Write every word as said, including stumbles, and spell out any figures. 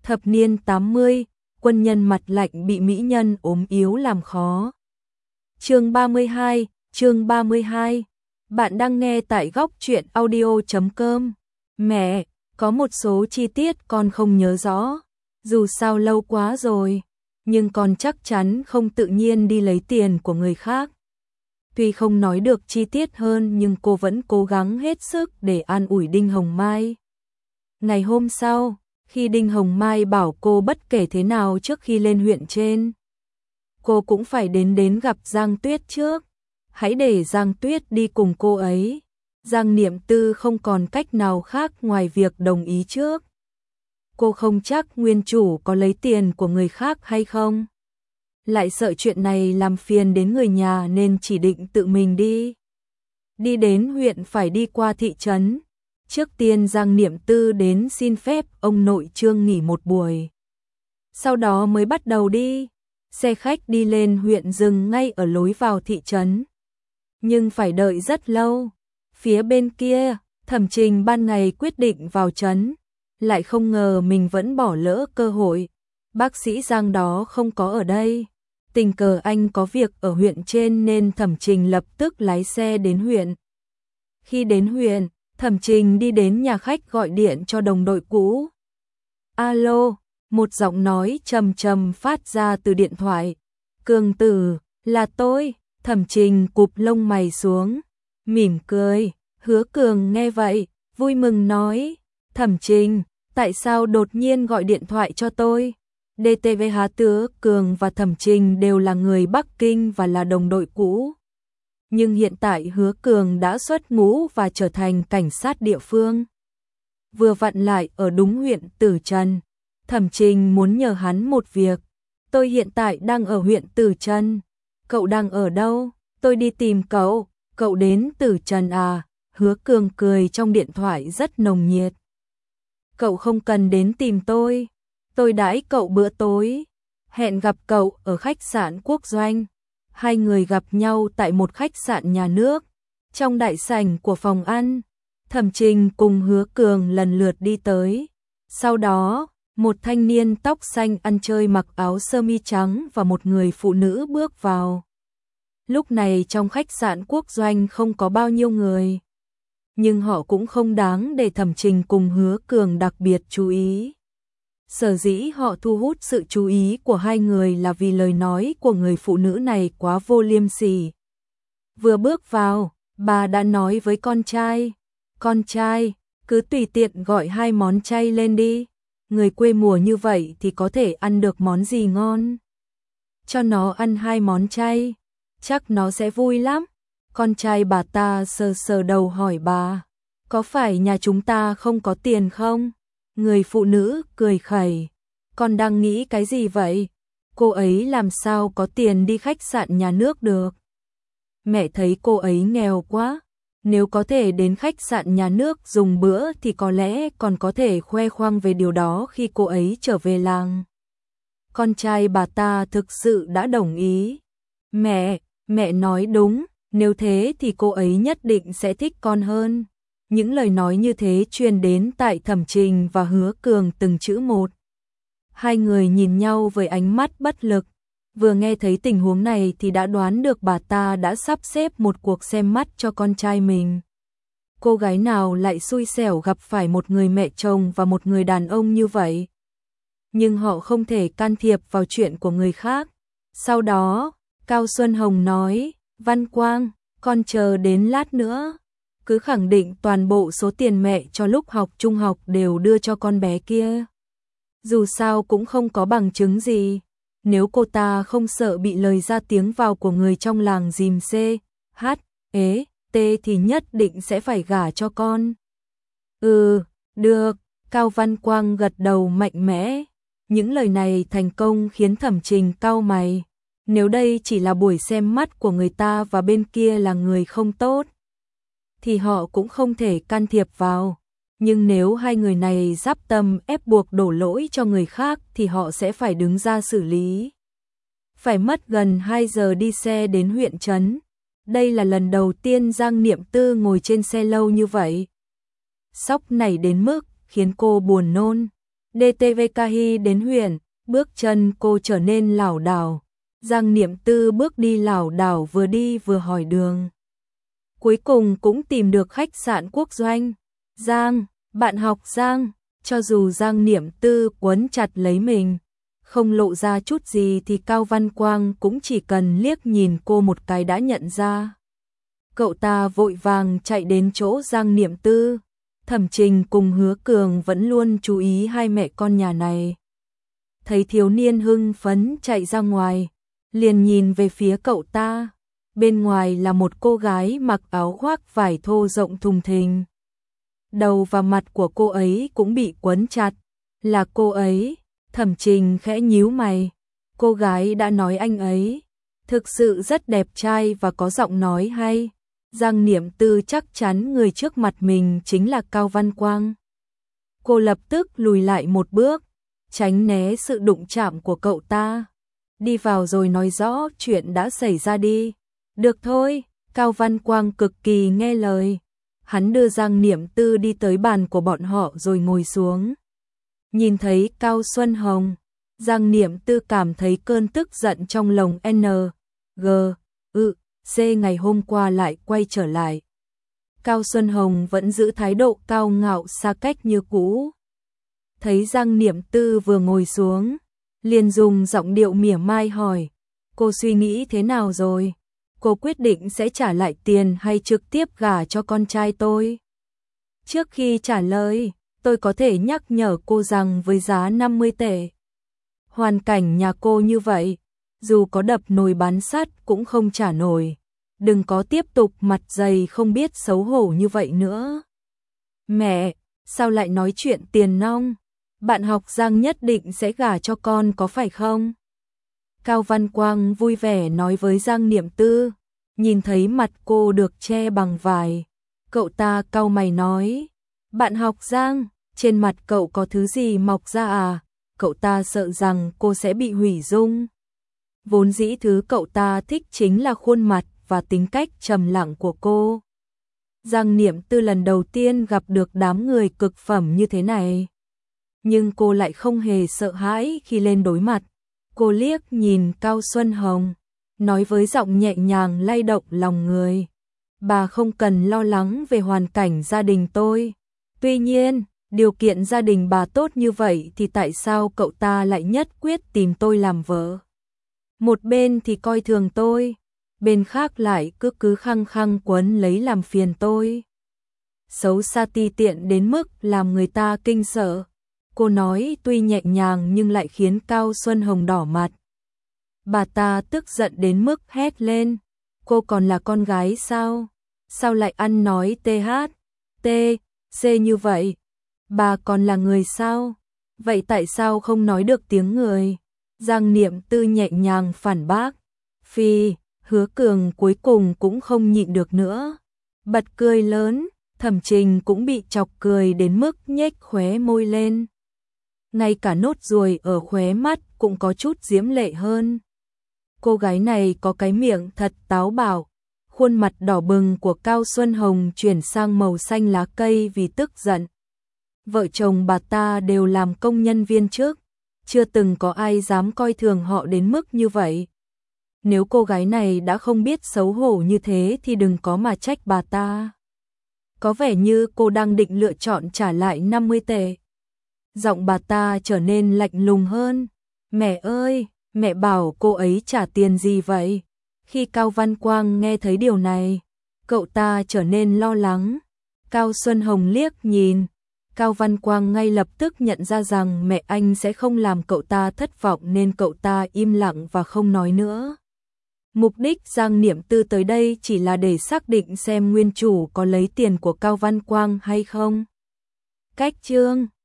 Thập niên tám mươi, quân nhân mặt lạnh bị mỹ nhân ốm yếu làm khó. Chương ba mươi hai, chương ba mươi hai. Bạn đang nghe tại góc truyện audio chấm com. Mẹ, có một số chi tiết con không nhớ rõ, dù sao lâu quá rồi, nhưng con chắc chắn không tự nhiên đi lấy tiền của người khác. Tuy không nói được chi tiết hơn nhưng cô vẫn cố gắng hết sức để an ủi Đinh Hồng Mai. Ngày hôm sau, khi Đinh Hồng Mai bảo cô bất kể thế nào trước khi lên huyện trên, cô cũng phải đến đến gặp Giang Tuyết trước. Hãy để Giang Tuyết đi cùng cô ấy. Giang Niệm Tư không còn cách nào khác ngoài việc đồng ý trước. Cô không chắc nguyên chủ có lấy tiền của người khác hay không. Lại sợ chuyện này làm phiền đến người nhà nên chỉ định tự mình đi. Đi đến huyện phải đi qua thị trấn. Trước tiên Giang Niệm Tư đến xin phép ông nội Trương nghỉ một buổi. Sau đó mới bắt đầu đi. Xe khách đi lên huyện dừng ngay ở lối vào thị trấn. Nhưng phải đợi rất lâu. Phía bên kia, Thẩm Trình ban ngày quyết định vào trấn. Lại không ngờ mình vẫn bỏ lỡ cơ hội. Bác sĩ Giang đó không có ở đây. Tình cờ anh có việc ở huyện trên nên Thẩm Trình lập tức lái xe đến huyện. Khi đến huyện, Thẩm Trình đi đến nhà khách gọi điện cho đồng đội cũ. Alo, một giọng nói trầm trầm phát ra từ điện thoại. Cường Tử, là tôi. Thẩm Trình cụp lông mày xuống, mỉm cười. Hứa Cường nghe vậy, vui mừng nói. Thẩm Trình, tại sao đột nhiên gọi điện thoại cho tôi? đê tê vê Há Tứa Cường và Thẩm Trình đều là người Bắc Kinh và là đồng đội cũ. Nhưng hiện tại Hứa Cường đã xuất ngũ và trở thành cảnh sát địa phương. Vừa vặn lại ở đúng huyện Tử Trần. Thẩm Trình muốn nhờ hắn một việc. Tôi hiện tại đang ở huyện Tử Trần. Cậu đang ở đâu? Tôi đi tìm cậu. Cậu đến Tử Trần à? Hứa Cường cười trong điện thoại rất nồng nhiệt. Cậu không cần đến tìm tôi. Tôi đãi cậu bữa tối. Hẹn gặp cậu ở khách sạn Quốc Doanh. Hai người gặp nhau tại một khách sạn nhà nước. Trong đại sảnh của phòng ăn, Thẩm Trình cùng Hứa Cường lần lượt đi tới. Sau đó, một thanh niên tóc xanh ăn chơi mặc áo sơ mi trắng và một người phụ nữ bước vào. Lúc này trong khách sạn Quốc Doanh không có bao nhiêu người. Nhưng họ cũng không đáng để Thẩm Trình cùng Hứa Cường đặc biệt chú ý. Sở dĩ họ thu hút sự chú ý của hai người là vì lời nói của người phụ nữ này quá vô liêm sỉ. Vừa bước vào, bà đã nói với con trai. Con trai, cứ tùy tiện gọi hai món chay lên đi. Người quê mùa như vậy thì có thể ăn được món gì ngon. Cho nó ăn hai món chay, chắc nó sẽ vui lắm. Con trai bà ta sờ sờ đầu hỏi bà, có phải nhà chúng ta không có tiền không? Người phụ nữ cười khẩy, con đang nghĩ cái gì vậy? Cô ấy làm sao có tiền đi khách sạn nhà nước được? Mẹ thấy cô ấy nghèo quá. Nếu có thể đến khách sạn nhà nước dùng bữa thì có lẽ còn có thể khoe khoang về điều đó khi cô ấy trở về làng. Con trai bà ta thực sự đã đồng ý. Mẹ, mẹ nói đúng, nếu thế thì cô ấy nhất định sẽ thích con hơn. Những lời nói như thế truyền đến tại Thẩm Trình và Hứa Cường từng chữ một. Hai người nhìn nhau với ánh mắt bất lực. Vừa nghe thấy tình huống này thì đã đoán được bà ta đã sắp xếp một cuộc xem mắt cho con trai mình. Cô gái nào lại xui xẻo gặp phải một người mẹ chồng và một người đàn ông như vậy. Nhưng họ không thể can thiệp vào chuyện của người khác. Sau đó, Cao Xuân Hồng nói, Văn Quang, con chờ đến lát nữa. Cứ khẳng định toàn bộ số tiền mẹ cho lúc học trung học đều đưa cho con bé kia. Dù sao cũng không có bằng chứng gì. Nếu cô ta không sợ bị lời ra tiếng vào của người trong làng dìm C, H, ế, T thì nhất định sẽ phải gả cho con. Ừ, được, Cao Văn Quang gật đầu mạnh mẽ. Những lời này thành công khiến Thẩm Trình cau mày. Nếu đây chỉ là buổi xem mắt của người ta và bên kia là người không tốt, thì họ cũng không thể can thiệp vào. Nhưng nếu hai người này giáp tâm ép buộc đổ lỗi cho người khác thì họ sẽ phải đứng ra xử lý. Phải mất gần hai giờ đi xe đến huyện trấn. Đây là lần đầu tiên Giang Niệm Tư ngồi trên xe lâu như vậy. Sốc này đến mức khiến cô buồn nôn. đê tê vê ca hi đến huyện, bước chân cô trở nên lảo đảo. Giang Niệm Tư bước đi lảo đảo vừa đi vừa hỏi đường. Cuối cùng cũng tìm được khách sạn Quốc Doanh. Giang, bạn học Giang, cho dù Giang Niệm Tư quấn chặt lấy mình, không lộ ra chút gì thì Cao Văn Quang cũng chỉ cần liếc nhìn cô một cái đã nhận ra. Cậu ta vội vàng chạy đến chỗ Giang Niệm Tư. Thẩm Trình cùng Hứa Cường vẫn luôn chú ý hai mẹ con nhà này. Thấy thiếu niên hưng phấn chạy ra ngoài, liền nhìn về phía cậu ta. Bên ngoài là một cô gái mặc áo khoác vải thô rộng thùng thình. Đầu và mặt của cô ấy cũng bị quấn chặt. Là cô ấy. Thẩm Trình khẽ nhíu mày. Cô gái đã nói anh ấy thực sự rất đẹp trai và có giọng nói hay. Giang Niệm Tư chắc chắn người trước mặt mình chính là Cao Văn Quang. Cô lập tức lùi lại một bước, tránh né sự đụng chạm của cậu ta. Đi vào rồi nói rõ chuyện đã xảy ra đi. Được thôi, Cao Văn Quang cực kỳ nghe lời. Hắn đưa Giang Niệm Tư đi tới bàn của bọn họ rồi ngồi xuống. Nhìn thấy Cao Xuân Hồng, Giang Niệm Tư cảm thấy cơn tức giận trong lòng N, G, ư, C ngày hôm qua lại quay trở lại. Cao Xuân Hồng vẫn giữ thái độ cao ngạo xa cách như cũ. Thấy Giang Niệm Tư vừa ngồi xuống, liền dùng giọng điệu mỉa mai hỏi, cô suy nghĩ thế nào rồi? Cô quyết định sẽ trả lại tiền hay trực tiếp gả cho con trai tôi? Trước khi trả lời, tôi có thể nhắc nhở cô rằng với giá năm mươi tệ, hoàn cảnh nhà cô như vậy, dù có đập nồi bán sắt cũng không trả nổi. Đừng có tiếp tục mặt dày không biết xấu hổ như vậy nữa. Mẹ, sao lại nói chuyện tiền nong? Bạn học Giang nhất định sẽ gả cho con có phải không? Cao Văn Quang vui vẻ nói với Giang Niệm Tư. Nhìn thấy mặt cô được che bằng vải, cậu ta cau mày nói, bạn học Giang, trên mặt cậu có thứ gì mọc ra à? Cậu ta sợ rằng cô sẽ bị hủy dung. Vốn dĩ thứ cậu ta thích chính là khuôn mặt và tính cách trầm lặng của cô. Giang Niệm Tư lần đầu tiên gặp được đám người cực phẩm như thế này. Nhưng cô lại không hề sợ hãi khi lên đối mặt. Cô liếc nhìn Cao Xuân Hồng, nói với giọng nhẹ nhàng lay động lòng người. Bà không cần lo lắng về hoàn cảnh gia đình tôi. Tuy nhiên, điều kiện gia đình bà tốt như vậy thì tại sao cậu ta lại nhất quyết tìm tôi làm vợ? Một bên thì coi thường tôi, bên khác lại cứ cứ khăng khăng quấn lấy làm phiền tôi. Xấu xa ti tiện đến mức làm người ta kinh sợ. Cô nói tuy nhẹ nhàng nhưng lại khiến Cao Xuân Hồng đỏ mặt. Bà ta tức giận đến mức hét lên. Cô còn là con gái sao? Sao lại ăn nói tê hát, tê, xê như vậy? Bà còn là người sao? Vậy tại sao không nói được tiếng người? Giang Niệm Tư nhẹ nhàng phản bác. Phi, Hứa Cường cuối cùng cũng không nhịn được nữa. Bật cười lớn, Thẩm Trình cũng bị chọc cười đến mức nhếch khóe môi lên. Ngay cả nốt ruồi ở khóe mắt cũng có chút diễm lệ hơn. Cô gái này có cái miệng thật táo bạo. Khuôn mặt đỏ bừng của Cao Xuân Hồng chuyển sang màu xanh lá cây vì tức giận. Vợ chồng bà ta đều làm công nhân viên trước, chưa từng có ai dám coi thường họ đến mức như vậy. Nếu cô gái này đã không biết xấu hổ như thế thì đừng có mà trách bà ta. Có vẻ như cô đang định lựa chọn trả lại năm mươi tệ. Giọng bà ta trở nên lạnh lùng hơn. Mẹ ơi, mẹ bảo cô ấy trả tiền gì vậy? Khi Cao Văn Quang nghe thấy điều này, cậu ta trở nên lo lắng. Cao Xuân Hồng liếc nhìn. Cao Văn Quang ngay lập tức nhận ra rằng mẹ anh sẽ không làm cậu ta thất vọng nên cậu ta im lặng và không nói nữa. Mục đích Giang Niệm Tư tới đây chỉ là để xác định xem nguyên chủ có lấy tiền của Cao Văn Quang hay không. Cách chương